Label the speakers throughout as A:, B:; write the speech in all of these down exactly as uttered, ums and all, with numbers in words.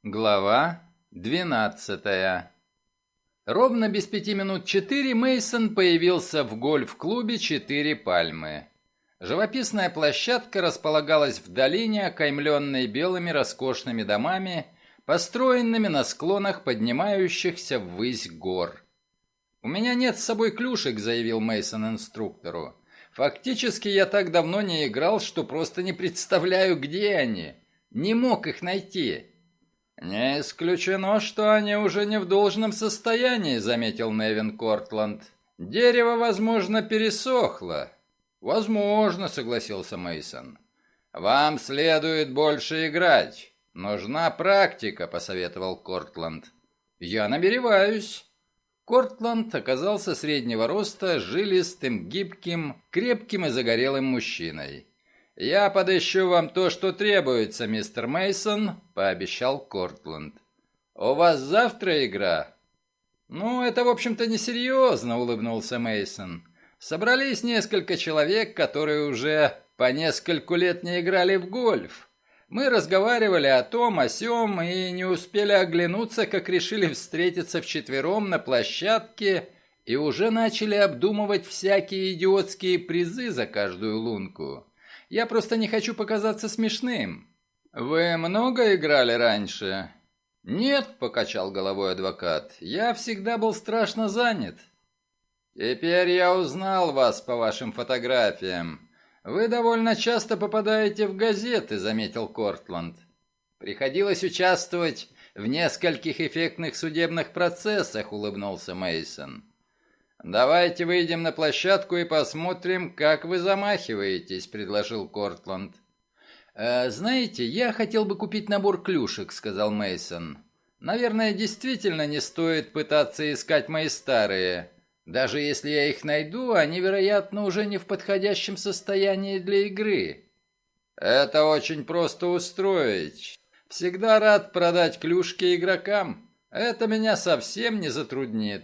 A: Глава двенадцатая. Ровно без пяти минут четыре Мейсон появился в гольф-клубе «Четыре пальмы». Живописная площадка располагалась в долине, окаймленной белыми роскошными домами, построенными на склонах поднимающихся ввысь гор. «У меня нет с собой клюшек», — заявил Мейсон инструктору. «Фактически я так давно не играл, что просто не представляю, где они. Не мог их найти». «Не исключено, что они уже не в должном состоянии», — заметил Невин Кортланд. «Дерево, возможно, пересохло». «Возможно», — согласился Мейсон. «Вам следует больше играть. Нужна практика», — посоветовал Кортланд. «Я намереваюсь». Кортланд оказался среднего роста, жилистым, гибким, крепким и загорелым мужчиной. «Я подыщу вам то, что требуется, мистер Мейсон», — пообещал Кортланд. «У вас завтра игра?» «Ну, это, в общем-то, несерьезно», — улыбнулся Мейсон. «Собрались несколько человек, которые уже по нескольку лет не играли в гольф. Мы разговаривали о том, о сём, и не успели оглянуться, как решили встретиться вчетвером на площадке и уже начали обдумывать всякие идиотские призы за каждую лунку. Я просто не хочу показаться смешным». «Вы много играли раньше?» «Нет», — покачал головой адвокат, — «я всегда был страшно занят». «Теперь я узнал вас по вашим фотографиям. Вы довольно часто попадаете в газеты», — заметил Кортланд. «Приходилось участвовать в нескольких эффектных судебных процессах», — улыбнулся Мейсон. «Давайте выйдем на площадку и посмотрим, как вы замахиваетесь», — предложил Кортланд. «Э, «Знаете, я хотел бы купить набор клюшек», — сказал Мейсон. «Наверное, действительно не стоит пытаться искать мои старые. Даже если я их найду, они, вероятно, уже не в подходящем состоянии для игры». «Это очень просто устроить. Всегда рад продать клюшки игрокам. Это меня совсем не затруднит».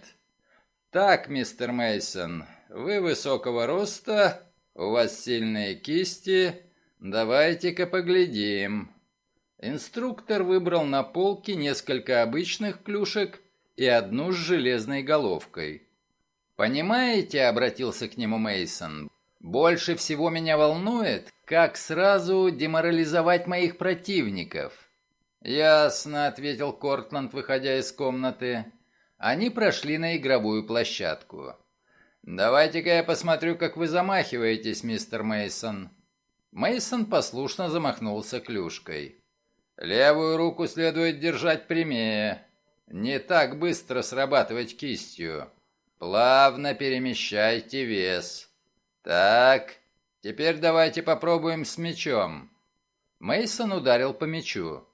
A: «Так, мистер Мейсон, вы высокого роста, у вас сильные кисти. Давайте-ка поглядим». Инструктор выбрал на полке несколько обычных клюшек и одну с железной головкой. «Понимаете», — обратился к нему Мейсон, — «больше всего меня волнует, как сразу деморализовать моих противников». «Ясно», — ответил Кортланд, выходя из комнаты. Они прошли на игровую площадку. «Давайте-ка я посмотрю, как вы замахиваетесь, мистер Мейсон». Мейсон послушно замахнулся клюшкой. «Левую руку следует держать прямее. Не так быстро срабатывать кистью. Плавно перемещайте вес. Так, теперь давайте попробуем с мячом». Мейсон ударил по мячу.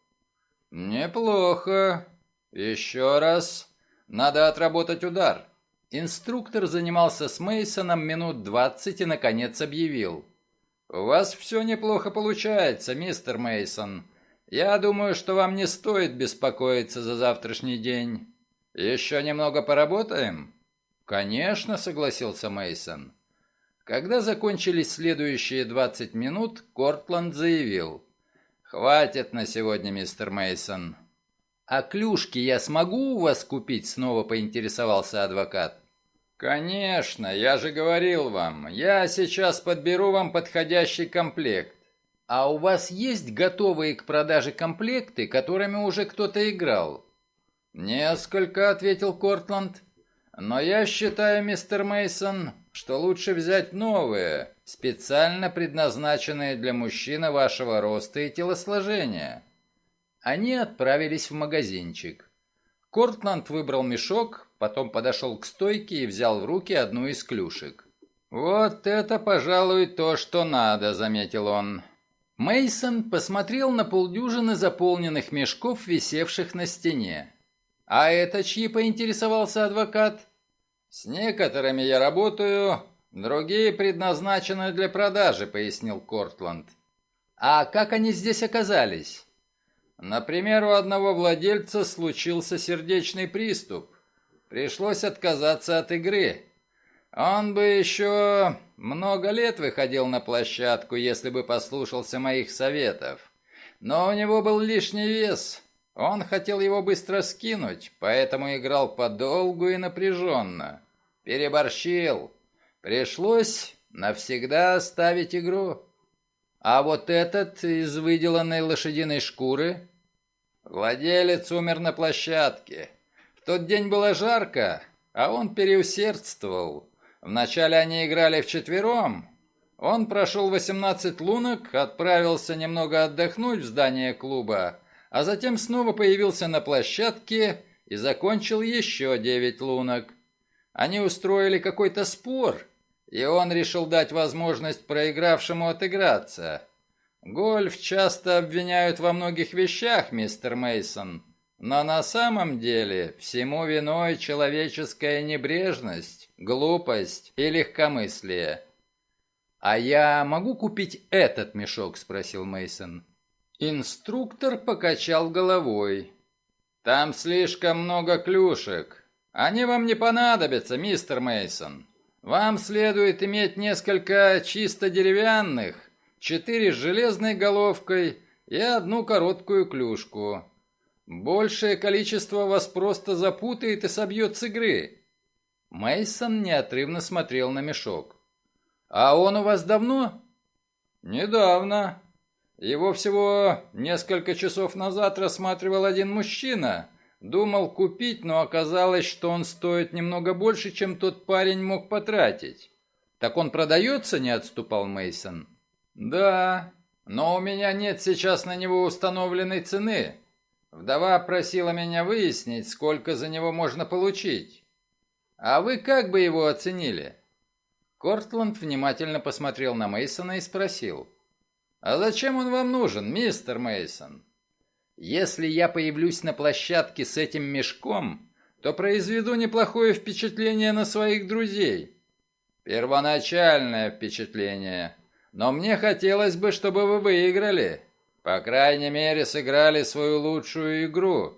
A: «Неплохо. Еще раз. Надо отработать удар». Инструктор занимался с Мейсоном минут двадцать и, наконец, объявил. «У вас все неплохо получается, мистер Мейсон. Я думаю, что вам не стоит беспокоиться за завтрашний день. Еще немного поработаем?» «Конечно», — согласился Мейсон. Когда закончились следующие двадцать минут, Кортланд заявил. «Хватит на сегодня, мистер Мейсон». «А клюшки я смогу у вас купить?» — снова поинтересовался адвокат. «Конечно, я же говорил вам. Я сейчас подберу вам подходящий комплект». «А у вас есть готовые к продаже комплекты, которыми уже кто-то играл?» «Несколько», — ответил Кортланд. «Но я считаю, мистер Мейсон, что лучше взять новые, специально предназначенные для мужчины вашего роста и телосложения». Они отправились в магазинчик. Кортланд выбрал мешок, потом подошел к стойке и взял в руки одну из клюшек. «Вот это, пожалуй, то, что надо», — заметил он. Мейсон посмотрел на полдюжины заполненных мешков, висевших на стене. «А это чьи?» — поинтересовался адвокат. «С некоторыми я работаю, другие предназначены для продажи», — пояснил Кортланд. «А как они здесь оказались?» «Например, у одного владельца случился сердечный приступ. Пришлось отказаться от игры. Он бы еще много лет выходил на площадку, если бы послушался моих советов. Но у него был лишний вес. Он хотел его быстро скинуть, поэтому играл подолгу и напряженно. Переборщил. Пришлось навсегда оставить игру. А вот этот из выделанной лошадиной шкуры? Владелец умер на площадке. В тот день было жарко, а он переусердствовал. Вначале они играли вчетвером. Он прошел восемнадцать лунок, отправился немного отдохнуть в здание клуба, а затем снова появился на площадке и закончил еще девять лунок. Они устроили какой-то спор, и он решил дать возможность проигравшему отыграться. Гольф часто обвиняют во многих вещах, мистер Мейсон, но на самом деле всему виной человеческая небрежность, глупость и легкомыслие. «А я могу купить этот мешок?» – спросил Мейсон. Инструктор покачал головой. «Там слишком много клюшек. Они вам не понадобятся, мистер Мейсон. Вам следует иметь несколько чисто деревянных, четыре с железной головкой и одну короткую клюшку. Большее количество вас просто запутает и собьет с игры». Мейсон неотрывно смотрел на мешок. «А он у вас давно?» «Недавно. Его всего несколько часов назад рассматривал один мужчина. Думал купить, но оказалось, что он стоит немного больше, чем тот парень мог потратить». «Так он продается?» — не отступал Мейсон. «Да, но у меня нет сейчас на него установленной цены. Вдова просила меня выяснить, сколько за него можно получить. А вы как бы его оценили?» Кортланд внимательно посмотрел на Мейсона и спросил: «А зачем он вам нужен, мистер Мейсон?» «Если я появлюсь на площадке с этим мешком, то произведу неплохое впечатление на своих друзей». «Первоначальное впечатление. Но мне хотелось бы, чтобы вы выиграли. По крайней мере, сыграли свою лучшую игру».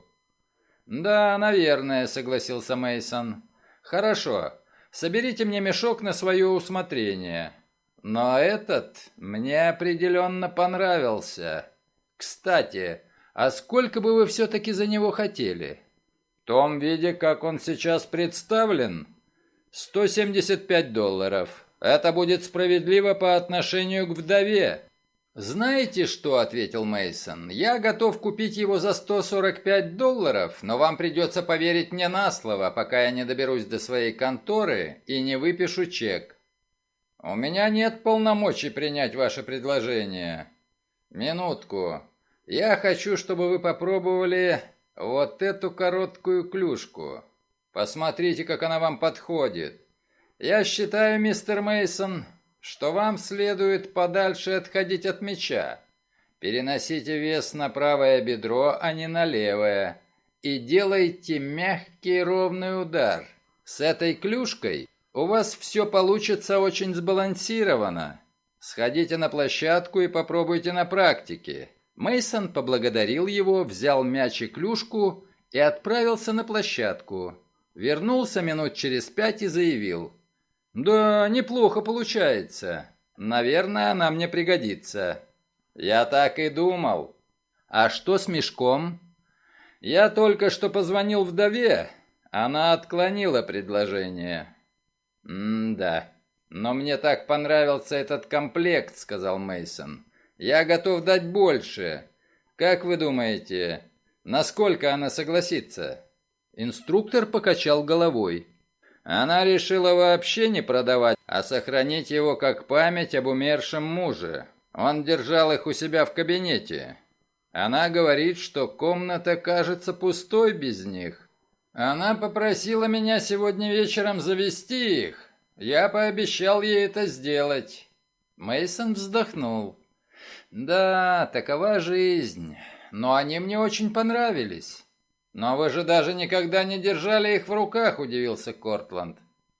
A: «Да, наверное», — согласился Мейсон. «Хорошо. Соберите мне мешок на свое усмотрение. Но этот мне определенно понравился. Кстати, а сколько бы вы все-таки за него хотели?» «В том виде, как он сейчас представлен, сто семьдесят пять долларов. Это будет справедливо по отношению к вдове». «Знаете что?» — ответил Мейсон. «Я готов купить его за сто сорок пять долларов, но вам придется поверить мне на слово, пока я не доберусь до своей конторы и не выпишу чек». «У меня нет полномочий принять ваше предложение». «Минутку. Я хочу, чтобы вы попробовали вот эту короткую клюшку. Посмотрите, как она вам подходит. Я считаю, мистер Мейсон, что вам следует подальше отходить от мяча. Переносите вес на правое бедро, а не на левое, и делайте мягкий ровный удар. С этой клюшкой у вас все получится очень сбалансированно. Сходите на площадку и попробуйте на практике». Мейсон поблагодарил его, взял мяч и клюшку и отправился на площадку. Вернулся минут через пять и заявил: «Да, неплохо получается. Наверное, она мне пригодится». «Я так и думал». «А что с мешком?» «Я только что позвонил вдове. Она отклонила предложение». «М-да. Но мне так понравился этот комплект», — сказал Мейсон. «Я готов дать больше. Как вы думаете, насколько она согласится?» Инструктор покачал головой. «Она решила вообще не продавать, а сохранить его как память об умершем муже. Он держал их у себя в кабинете. Она говорит, что комната кажется пустой без них. Она попросила меня сегодня вечером завести их. Я пообещал ей это сделать». Мейсон вздохнул. «Да, такова жизнь. Но они мне очень понравились». «Но вы же даже никогда не держали их в руках», — удивился Кортланд.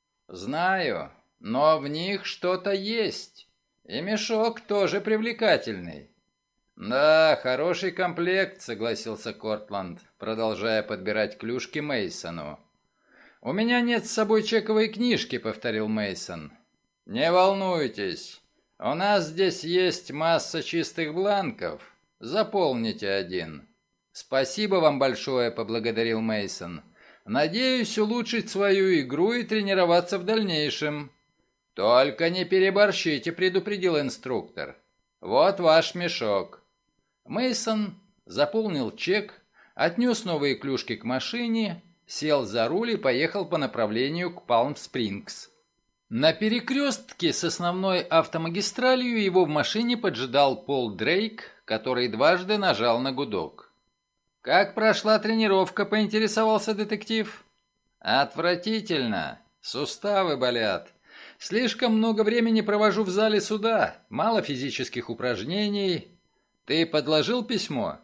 A: «Знаю, но в них что-то есть. И мешок тоже привлекательный». «Да, хороший комплект», — согласился Кортланд, продолжая подбирать клюшки Мейсону. «У меня нет с собой чековой книжки», — повторил Мейсон. «Не волнуйтесь, у нас здесь есть масса чистых бланков. Заполните один». «Спасибо вам большое», — поблагодарил Мейсон. «Надеюсь улучшить свою игру и тренироваться в дальнейшем». «Только не переборщите», — предупредил инструктор. «Вот ваш мешок». Мейсон заполнил чек, отнес новые клюшки к машине, сел за руль и поехал по направлению к Палм-Спрингс. На перекрестке с основной автомагистралью его в машине поджидал Пол Дрейк, который дважды нажал на гудок. «Как прошла тренировка?» — поинтересовался детектив. «Отвратительно. Суставы болят. Слишком много времени провожу в зале суда, мало физических упражнений. Ты подложил письмо?»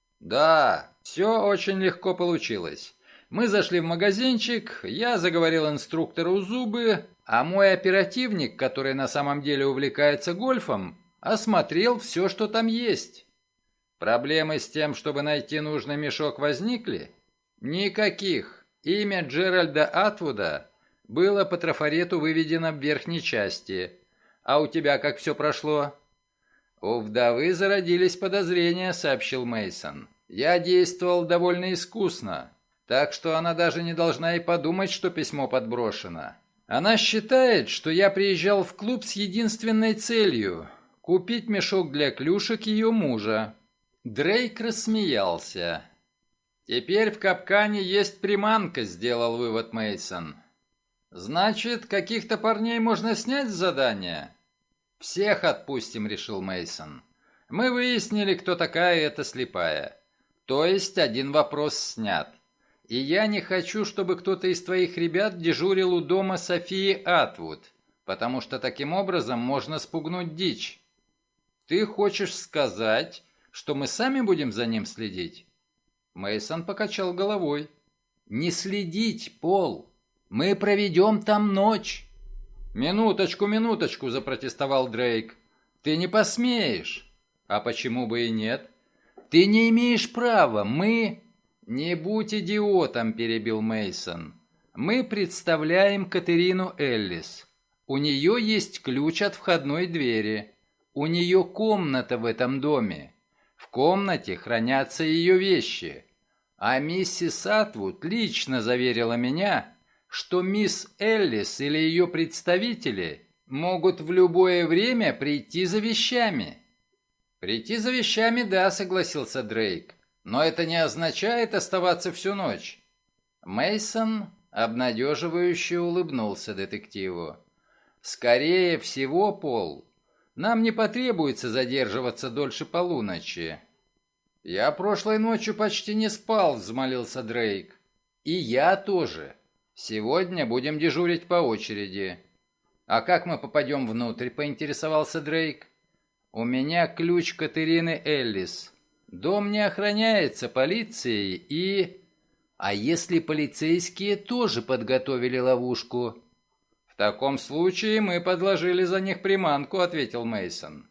A: «Да, все очень легко получилось. Мы зашли в магазинчик, я заговорил инструктору зубы, а мой оперативник, который на самом деле увлекается гольфом, осмотрел все, что там есть. Проблемы с тем, чтобы найти нужный мешок, возникли? Никаких. Имя Джеральда Атвуда было по трафарету выведено в верхней части. А у тебя как все прошло?» «У вдовы зародились подозрения», — сообщил Мейсон. «Я действовал довольно искусно, так что она даже не должна и подумать, что письмо подброшено. Она считает, что я приезжал в клуб с единственной целью — купить мешок для клюшек ее мужа». Дрейк рассмеялся. «Теперь в капкане есть приманка», — сделал вывод Мейсон. «Значит, каких-то парней можно снять с задания?» «Всех отпустим», — решил Мейсон. «Мы выяснили, кто такая эта слепая. То есть один вопрос снят. И я не хочу, чтобы кто-то из твоих ребят дежурил у дома Софии Атвуд, потому что таким образом можно спугнуть дичь. Ты хочешь сказать, что мы сами будем за ним следить?» Мейсон покачал головой. «Не следить, Пол. Мы проведем там ночь». «Минуточку, минуточку», — запротестовал Дрейк. «Ты не посмеешь». «А почему бы и нет?» «Ты не имеешь права, мы...» «Не будь идиотом», — перебил Мейсон. «Мы представляем Катерину Эллис. У нее есть ключ от входной двери. У нее комната в этом доме. В комнате хранятся ее вещи. А миссис Атвуд лично заверила меня, что мисс Эллис или ее представители могут в любое время прийти за вещами». «Прийти за вещами, да», — согласился Дрейк. «Но это не означает оставаться всю ночь». Мейсон обнадеживающе улыбнулся детективу. «Скорее всего, Пол, нам не потребуется задерживаться дольше полуночи». «Я прошлой ночью почти не спал», — взмолился Дрейк. «И я тоже. Сегодня будем дежурить по очереди». «А как мы попадем внутрь?» — поинтересовался Дрейк. «У меня ключ Катерины Эллис. Дом не охраняется полицией и...» «А если полицейские тоже подготовили ловушку?» «В таком случае мы подложили за них приманку», — ответил Мейсон.